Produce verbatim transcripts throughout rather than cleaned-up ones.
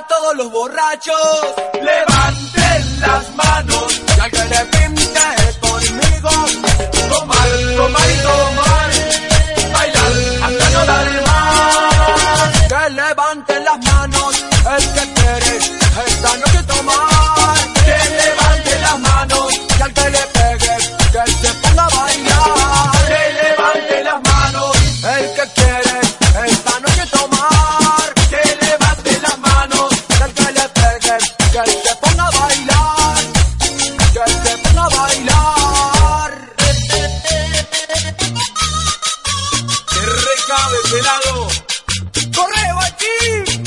todos los borrachos levanten las manos y al que le pinte conmigo tomar, tomar y tomar, bailar hasta no dar más. Que levanten las manos el que quiere esta noche tomar. Que levante las manos y al que le pegue que se ponga a bailar. Que levante las manos el que quiere esta noche tomar. Que levante las manos y al que le pegue que se ponga a bailar. Que se ponga a bailar. Que recabe pelado. ¡Correo aquí!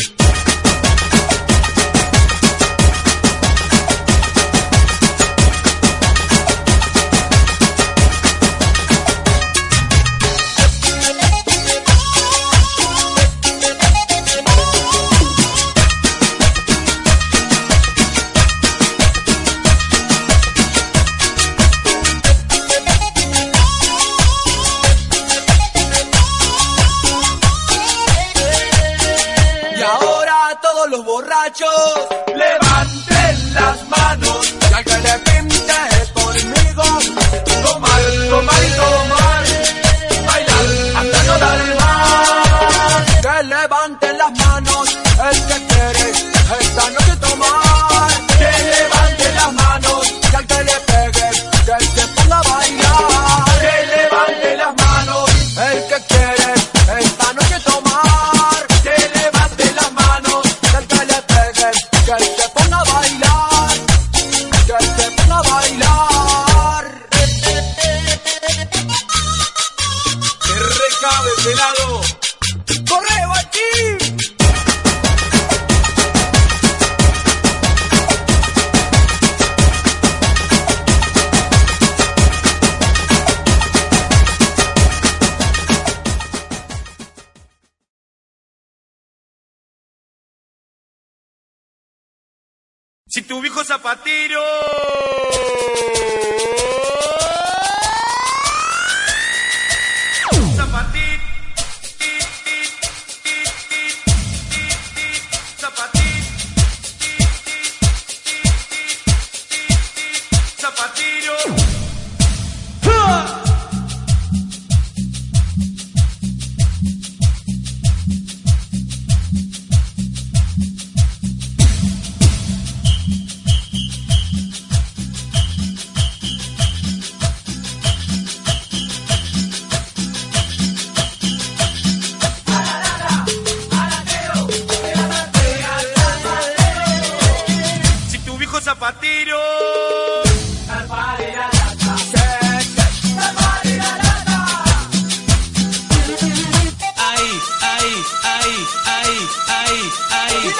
Los borrachos levanten las manos y al que le pinte conmigo tomar, tomar y tomar, bailar hasta no dar más. Que levanten las manos el que quiere esta noche tomar. Que levanten las manos y al que le pegue que se ponga a bailar. Que levante las manos el que quiere esta noche tomar. Que levante las manos que se ponga a bailar, que se ponga a bailar. Que recabe pelado. ¡Correo aquí! Si tu viejo zapatero Zapatir Zapatir Zapatero. Zapatero. Ay, ay, ay, ay, ay, ay.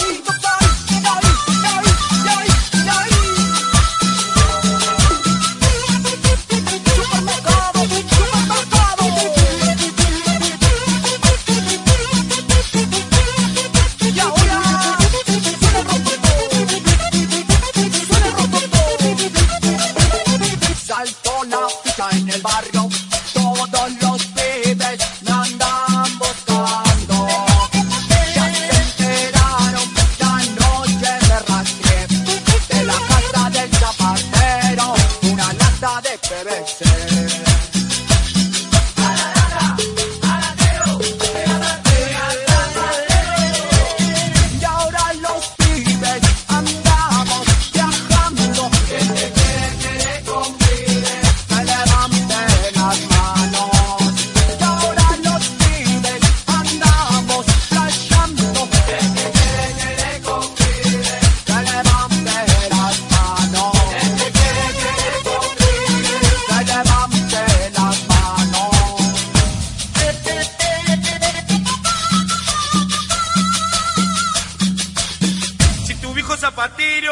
En el barrio todos los pibes me andan buscando. Ya se enteraron, la noche me rastré de la casa del zapatero una lata de P V C. Y ahora los pibes andamos viajando. ¿Quién te quiere, quiere conmigo? Que levante las manos. Y ahora los pibes andamos flasheando. ¿Quién te quiere, quiere conmigo? Que levante las manos. ¿Quién te quiere, quiere conmigo? Que levante las manos. Si tu viejo zapatero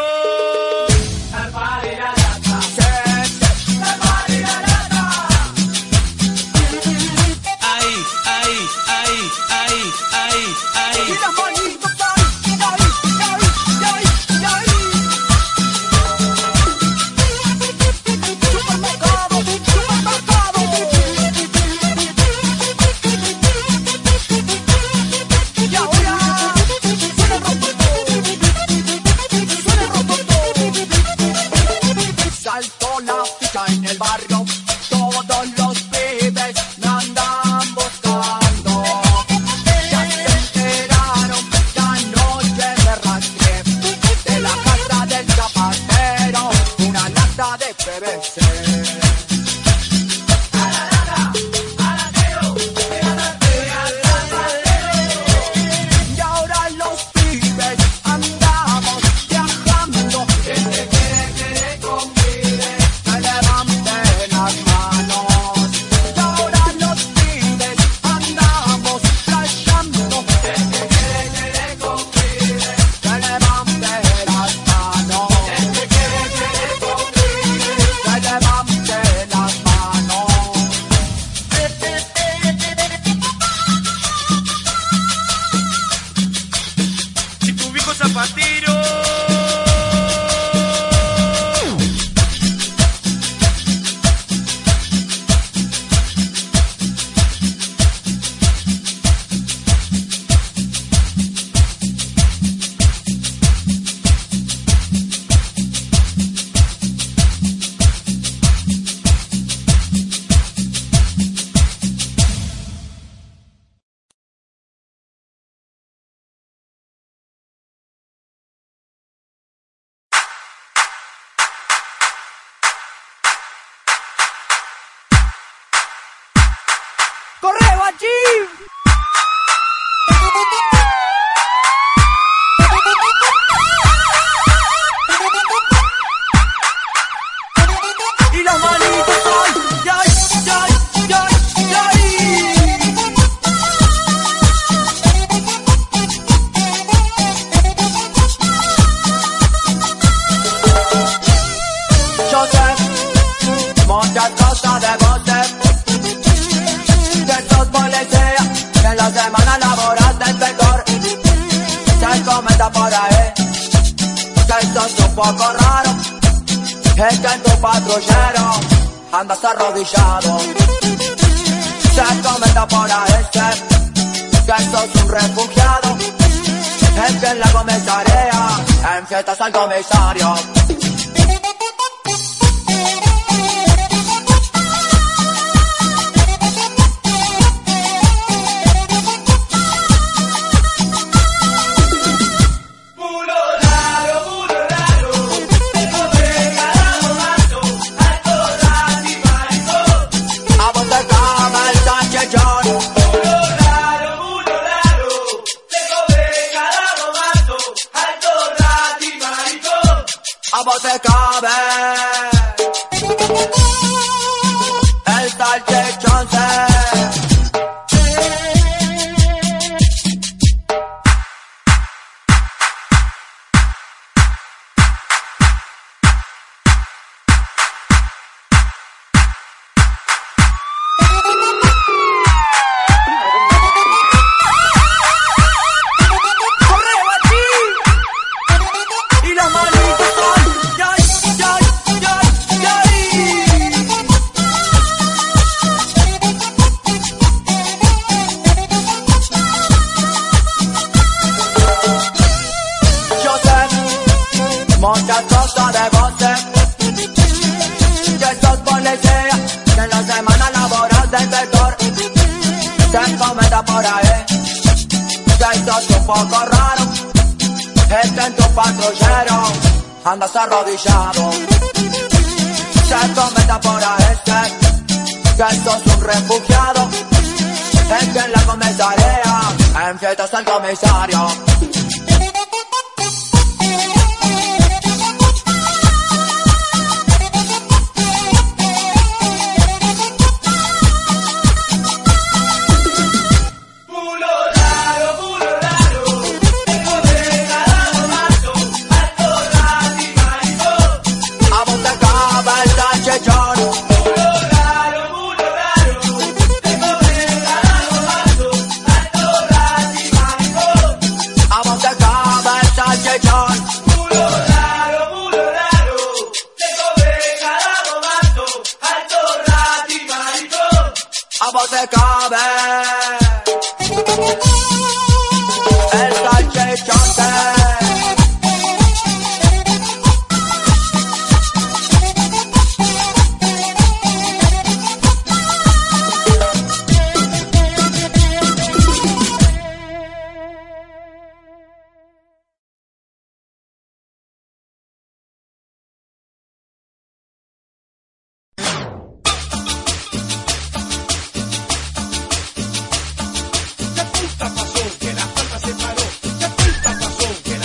ay, ay, ay, ay, ay, ay. Y ahora pa' tiro. ¡Correo allí! Y las manitos son yay, yay, yay, yay. Yo sé muchas cosas de vos, que en la semana laboral del sector se comenta por ahí que sos un poco raro, es que en tu patrullero andas arrodillado. Se comenta por ahí que sos un refugiado, es que en la comisaría en fiestas al comisario. A vos te cabe el salchichón. Correo allí y las manitos son yay, yay, yay, yay. Yo sé muchas cosas de vos, que sos policía, que en la semana laboral del sector se comenta por ahí que sos un poco raro, es que en tu patrullero andas arrodillado. Se comenta por ahí que sos un refugiado, es que en la comisaría en fiestas al comisario. A vos te cabe el salchichón. A vos te cabe el salchichón. A vos te cabe el salchichón. ¿Qué puta pasó? Que la planta se paró. ¿Qué puta pasó? Que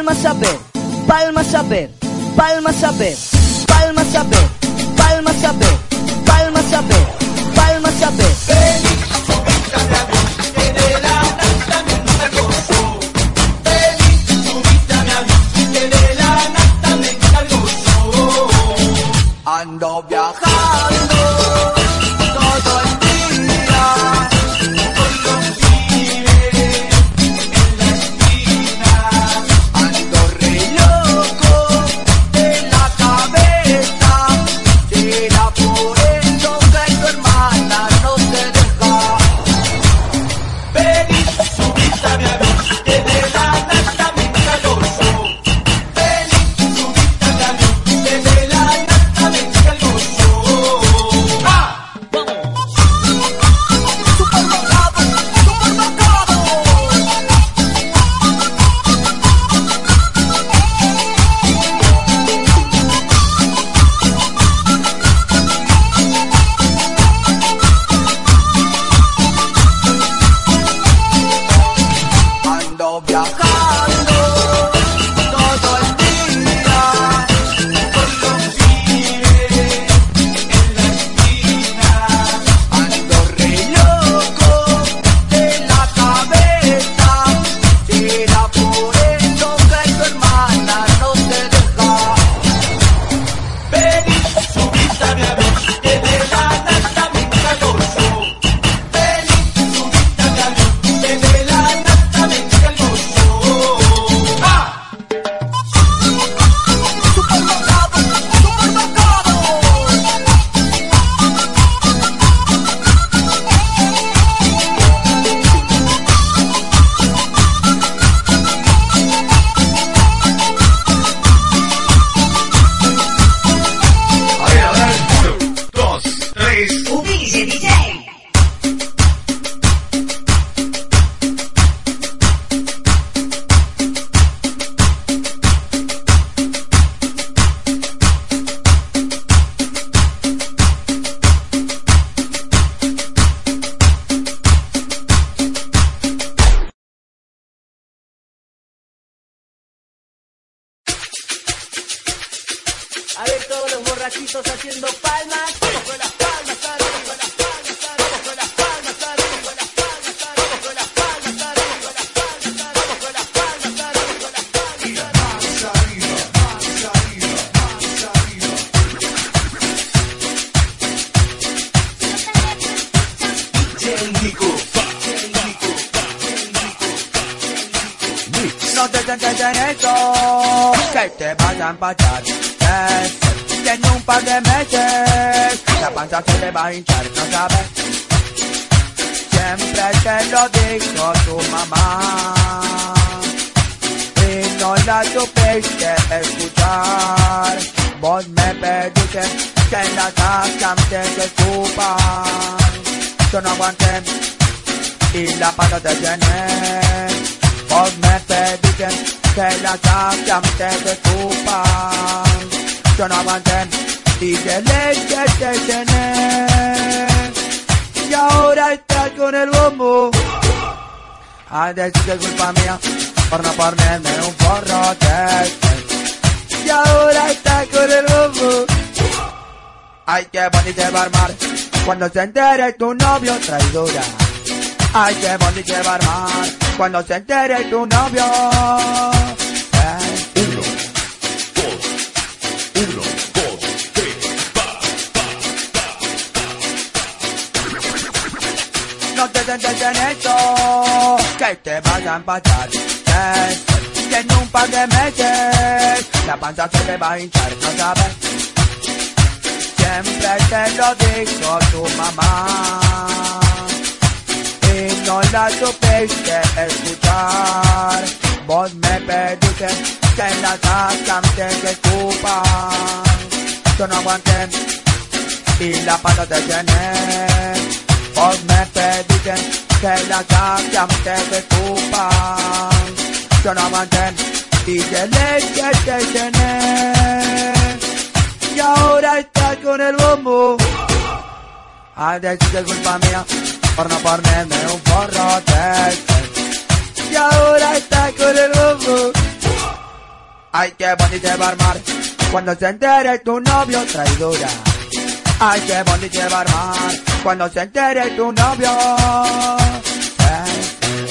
palmas a ver, palmas a ver, palmas a ver, palmas a ver, palmas a ver, palmas a ver, palmas a ver. Feliz, subítame a mí, que de la nata me encanta el gozo. Feliz, subítame a mí, que de la nata me encanta el gozo. Ando viajando todo el día con los pibes en la esquina. Ando re loco de la cabeza. Será por eso que tu hermana no te deja. Feliz, subítame a mí, que de la nata me encanta el gozo. Feliz, subítame a mí, que de la nata me encanta el gozo. ¡Ah! Supermercado, supermercado. Ando viajando todo el día con los pibes en la esquina. Ando re loco de la cabeza. Será por eso que tu hermana no te deja. Feliz, subítame a mí, que de la nata me encanta el gozo. Feliz, subítame a mí, que de la nata me encanta el gozo. ¡Ah! Supermercado, supermercado. A ver, a ver, uno, dos, tres. Ubíquese, D J. A ver todos los borrachitos haciendo palmas. Vamos con las palmas arriba, las palmas arriba, con las palmas arriba, con las palmas arriba, con las palmas arriba, con las palmas arriba, con las palmas arriba, con las palmas arriba. No te sientes en eso, que te vas a empachar. Tiene un par de meses, la panza se le va a hinchar, no sabes. Siempre te lo dijo tu mamá y no la supiste escuchar. Vos me pediste que en la casa antes te escupan. Yo no aguanté y la panza te llené. Vos me pediste que la saque antes de escupan. Yo no aguanté y de leche te llené. Y ahora estás con el bombo. A decir que es culpa mía por no ponerme un forrote. Y ahora estás con el bombo. Ay, qué bonito va a armar cuando se entere tu novio traidora. Ay, qué bonito va a armar cuando se entere tu novio. Eh. Uno, dos, uno, dos, tres, va, No te sientes en eso, que te vas a empachar. Eh. Tiene un par de meses, la panza se te va a hinchar, no sabes. Siempre te lo dijo tu mamá y no la supiste escuchar. Vos me pediste que en la casa antes te escupan. Yo no aguanté y la pata te llené. Vos me pediste que en la casa antes te escupan. Yo no aguanté y de leche te llené. Y ahora estás con el bombo. A decir que es culpa mía por no ponerme un forrote. Y ahora estás con el bombo. Ay, qué bonito va a armar cuando se entere tu novio traidora. Ay, qué bonito va a armar cuando se entere tu novio. Eh.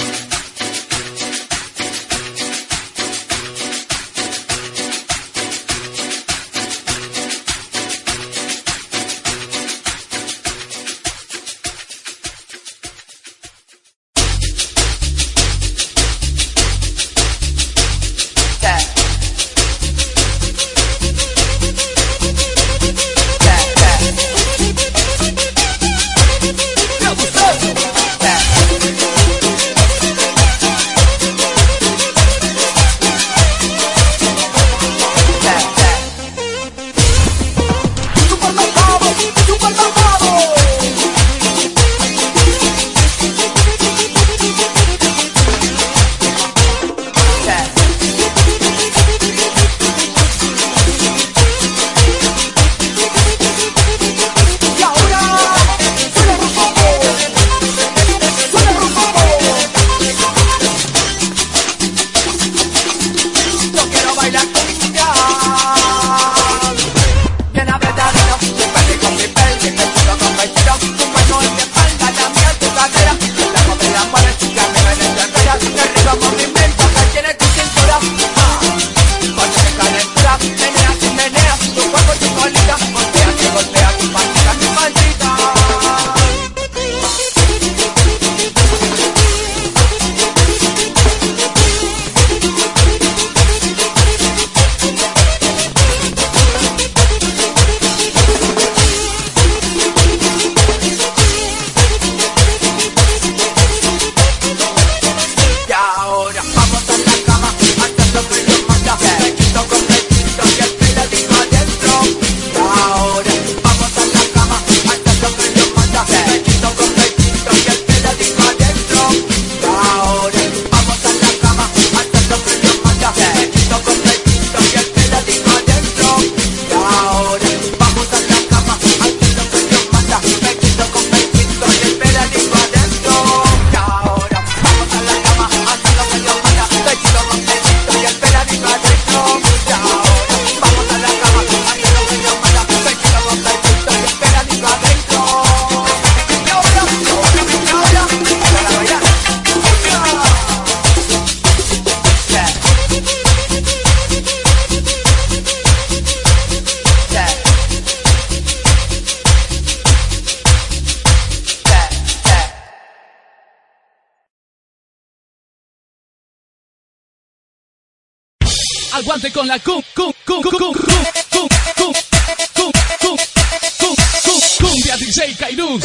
Aguante con la cum, cum, cum, cum, cum, cum, cum, cum, cum, cum, cum, cum, cumbia D J Kairos.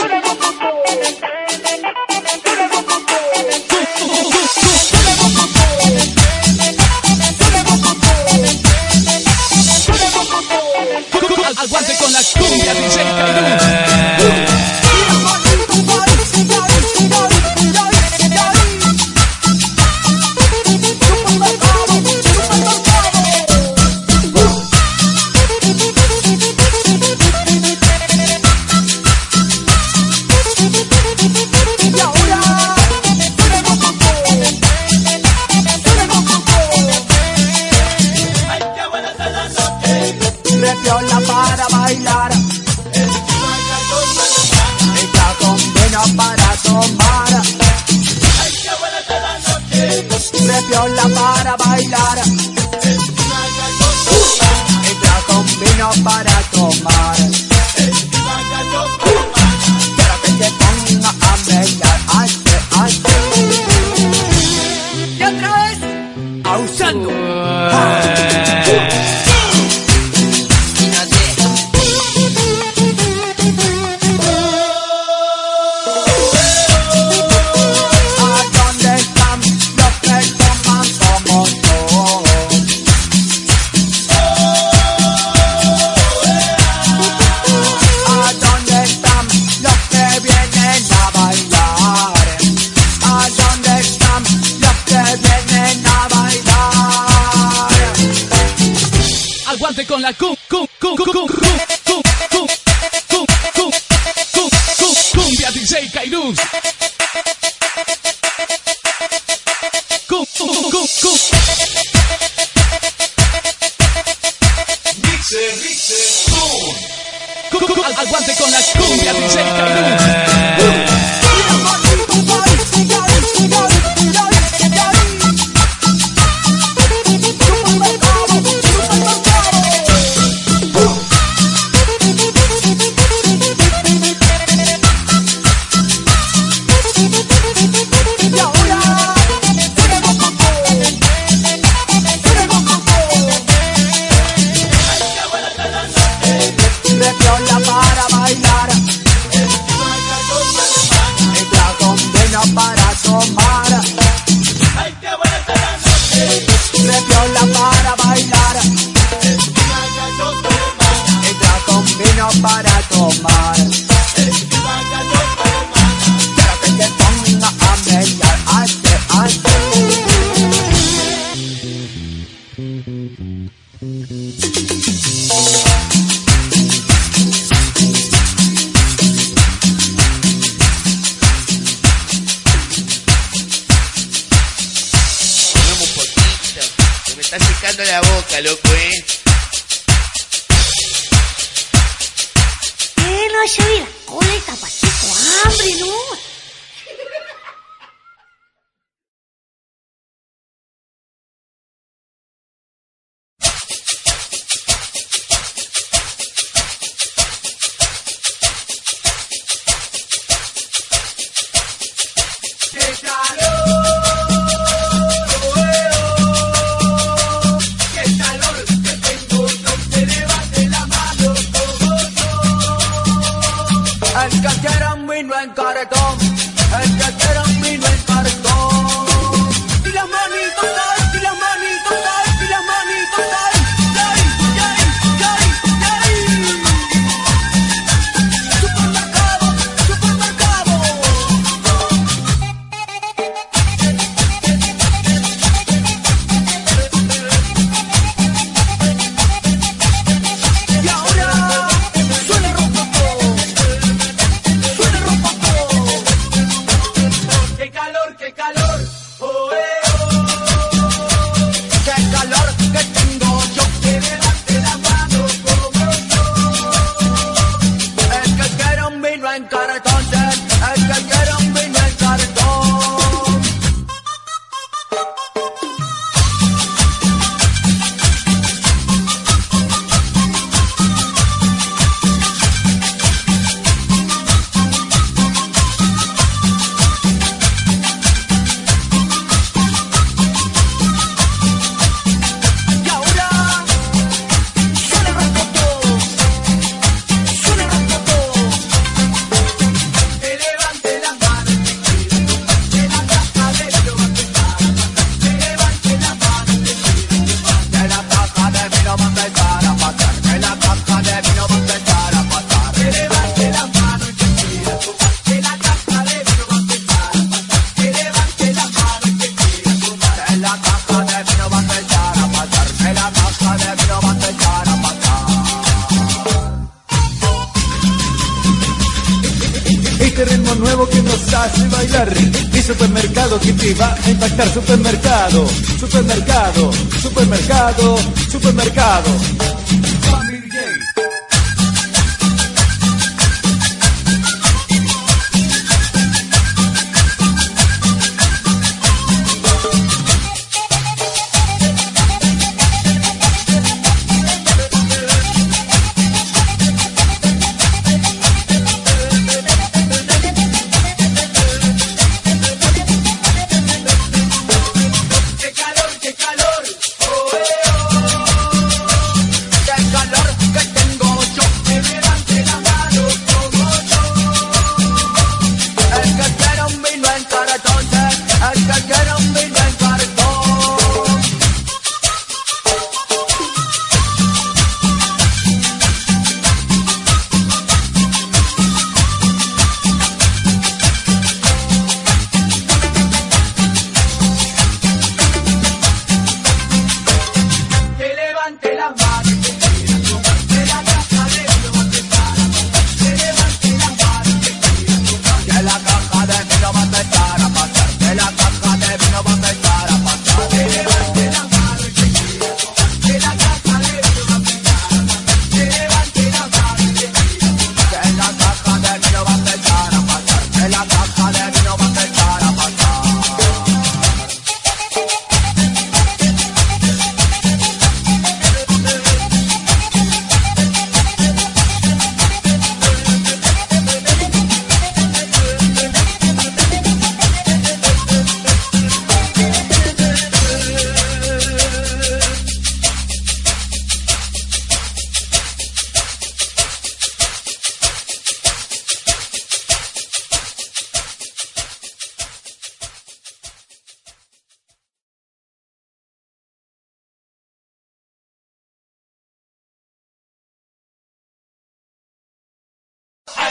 Aguante con la cumbia D J Kairos. Repiola para bailar, ella combina para tomar. Repiola para bailar, ella combina para tomar. Quiero que se ponga a bailar, hace, hace. Y otra vez, ausando. Con la cum, cum, cum, cum, cum, cum, cum, cum, cum, cum, cum, cum, cumbia D J Kairos. Cum, cum, cum, cum. Aguante con la cumbia D J Kairú. La boca, loco, eh. Eh, no se ve la cola esta pacheco, hambre, ¿no? Mi supermercado que te va a impactar. Supermercado, supermercado, supermercado, supermercado.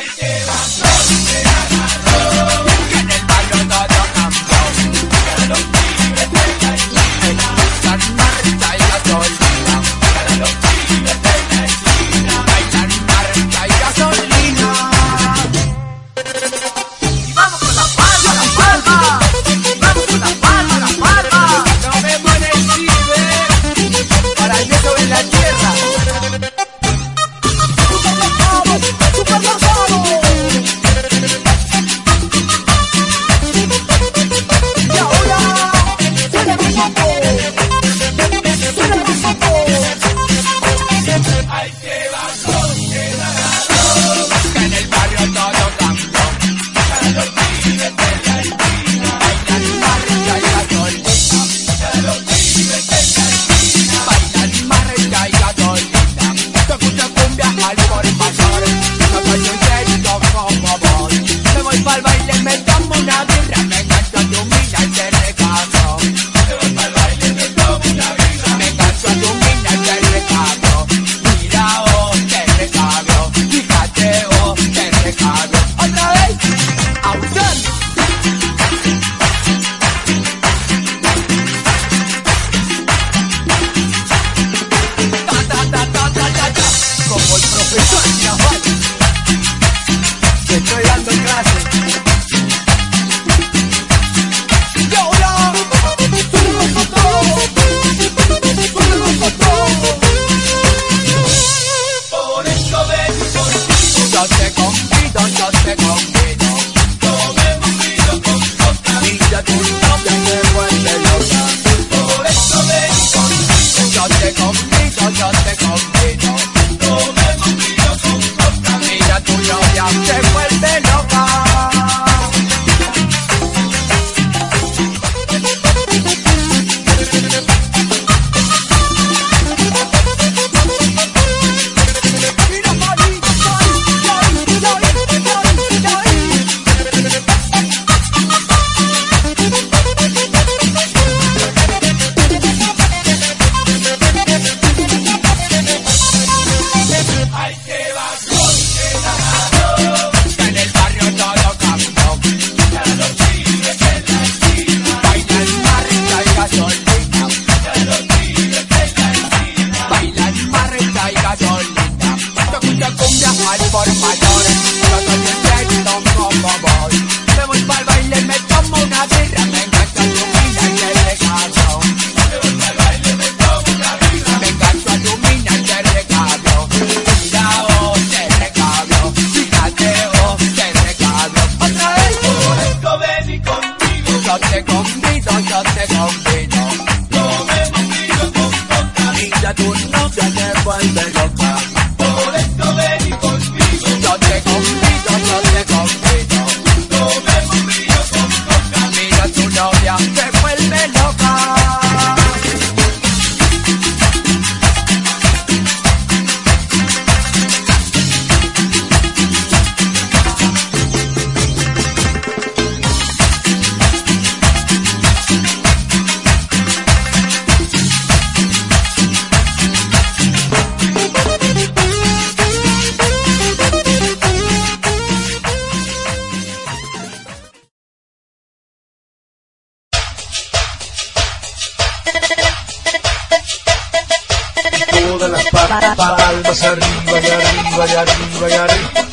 palmas arriba y arriba y arriba y arriba.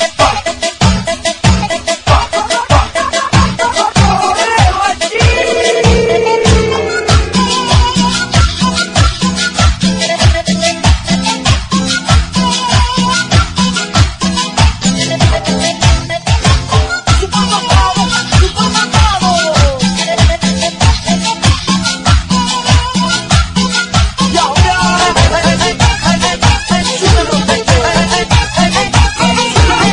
Hey,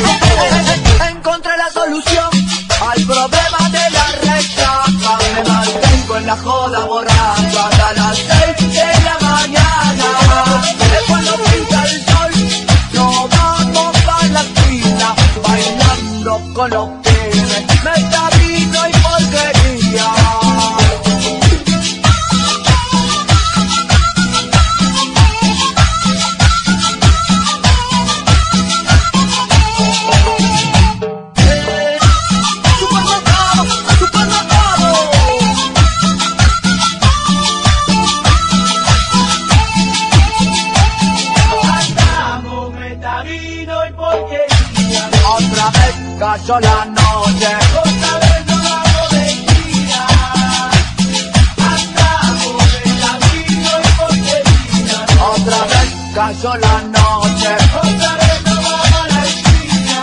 cayó la noche. Otra vez nos vamos de gira. Andamos de camino y porquería. Otra vez cayó la noche. Otra vez nos vamos a la esquina.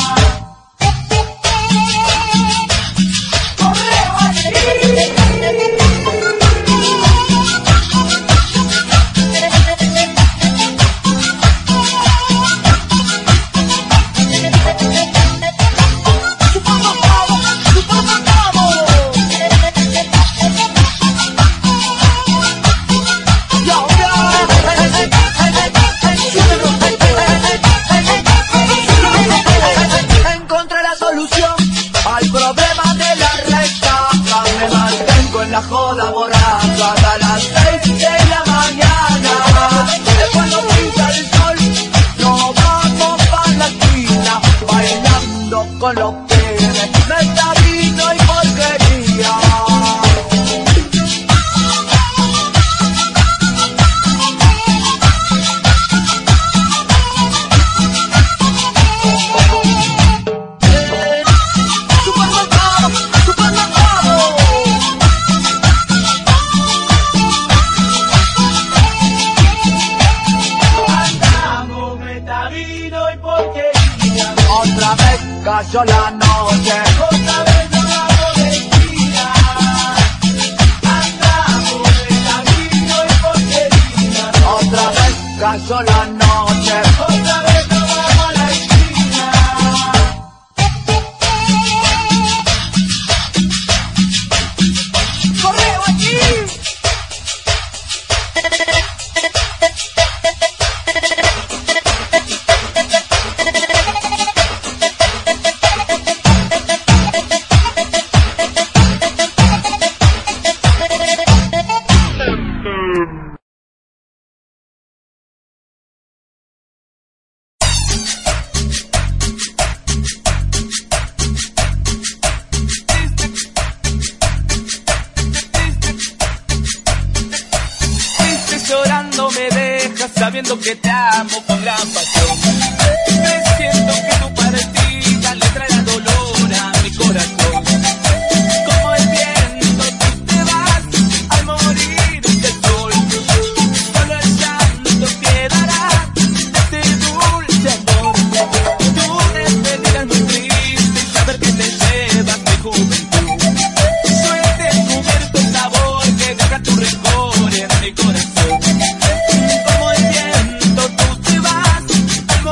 Encontré la solución al problema de la resaca. Me mantengo en la joda borracha hasta las seis de la mañana. Es cuando pinta el sol, nos vamos pa' la esquina, bailando con los pibes, meta vino y porquería. Andamos metavino y porquería. Otra vez cayó la noche. Otra vez nos vamos de gira. Andamos metavino y porquería. Otra vez cayó la noche. Otra vez nos vamos a la esquina. ¡Correo aquí! Triste llorando me dejas sabiendo que te amo con gran pasión. Siento que tu partida le traerá dolor a mi corazón. Como el viento tú te vas al morir del sol. Solo el llanto quedará de este dulce amor. Tu despedida es muy triste y saber que te llevas mi juventud. Yo he descubierto un sabor que deja tu rencor en mi corazón. Como el viento tú te vas al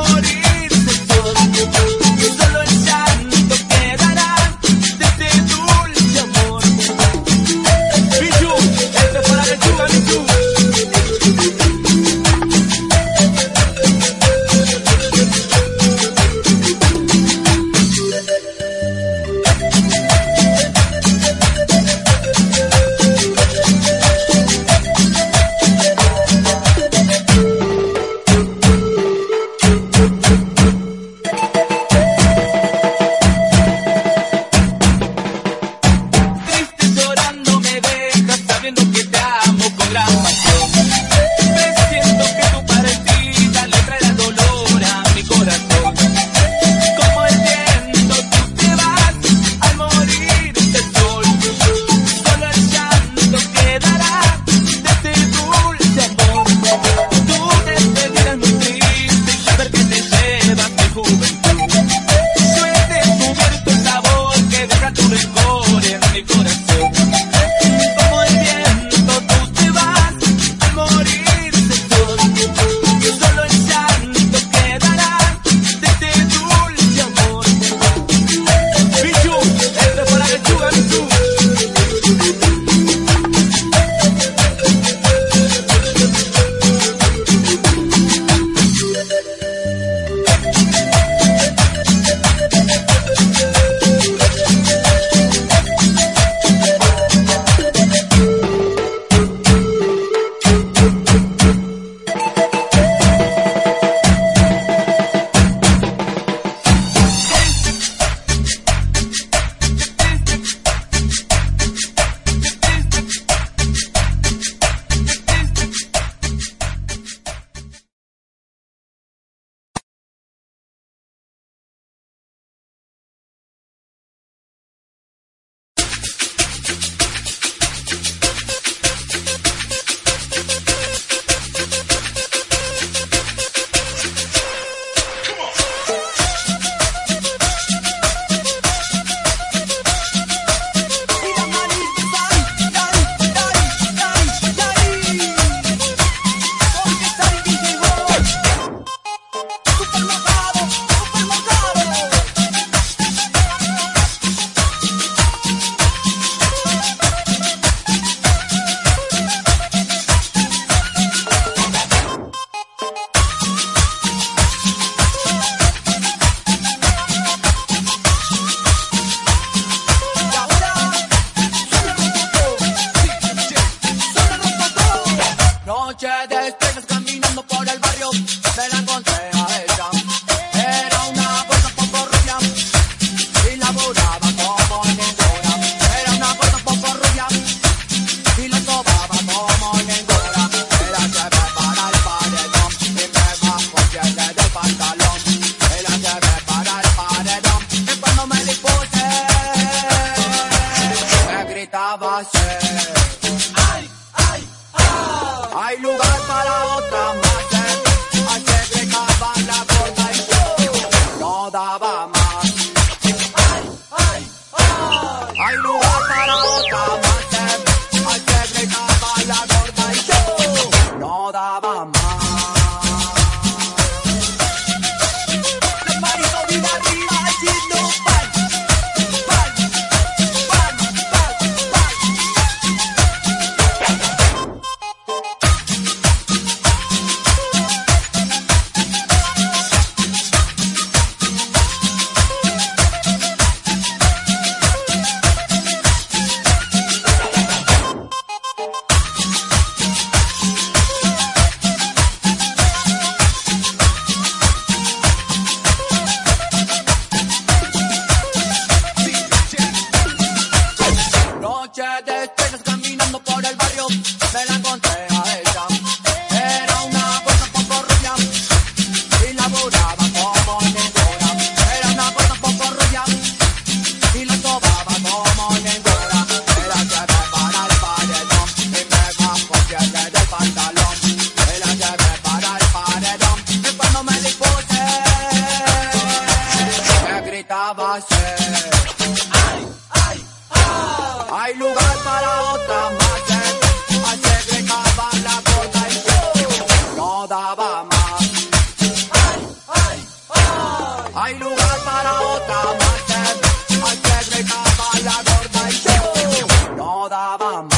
nada va a ser. Ay, ay, ay. Hay lugar para otra más. Hace que cava la gorda y yo no daba más. Ay, ay, ay. Hay lugar para otra más. Hace que cava la gorda y yo no daba más.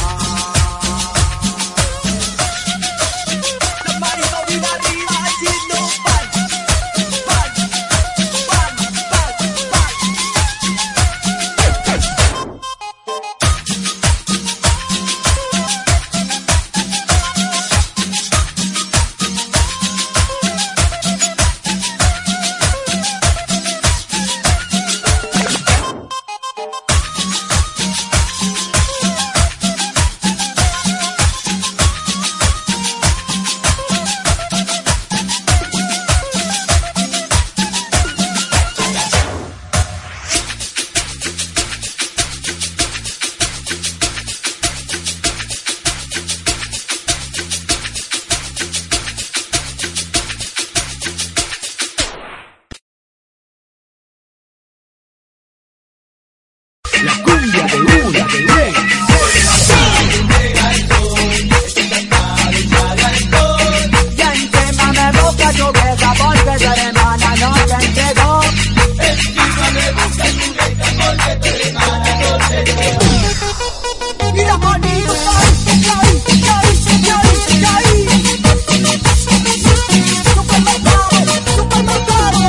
La cumbia de una de rey. Ya encémame boca tu vieja porque tu hermana no te entregó. Encémame boca tu vieja porque tu hermana no te entregó. Y los bonitos, ay, ay, ay, ay, ay. Supermercado, supermercado.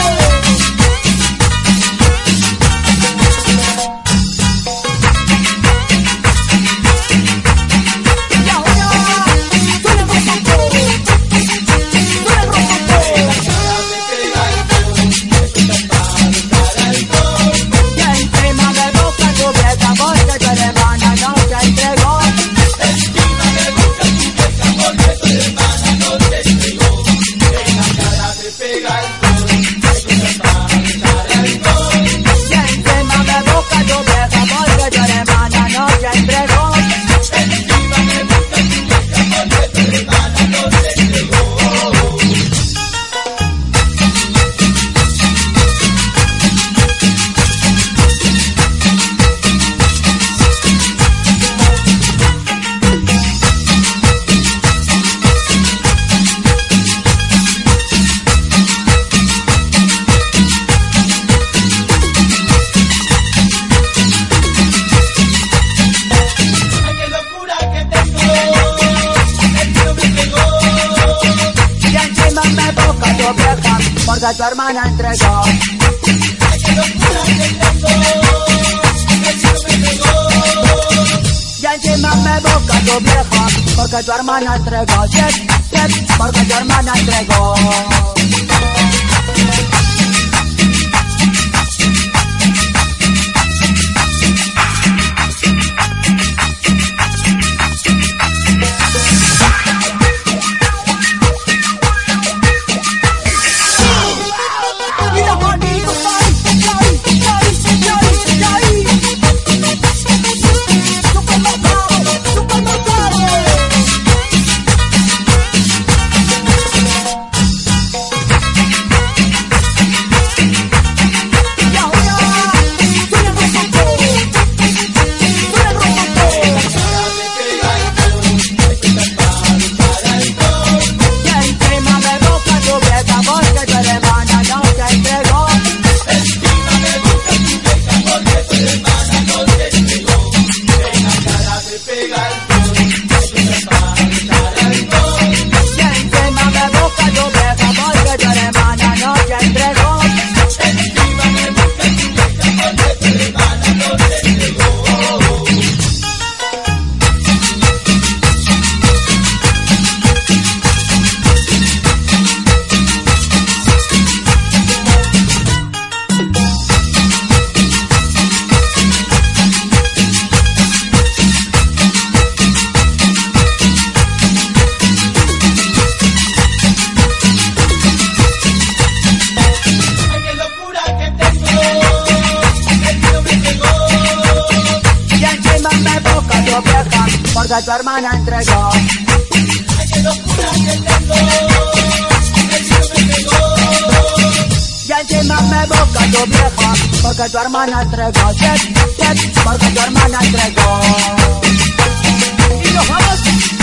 Porque tu hermana entregó. Ay, qué locura que tengo. El cielo me entregó. Ya encima me boca tu vieja, porque tu hermana entregó. Yes, yes, porque tu hermana entregó. Porque tu hermana entregó. Ay, qué locura que tengo. El cielo me entregó. Ya encima encima me busca tu vieja, porque tu hermana entregó, yes, yes, porque tu hermana entregó. Y nos vamos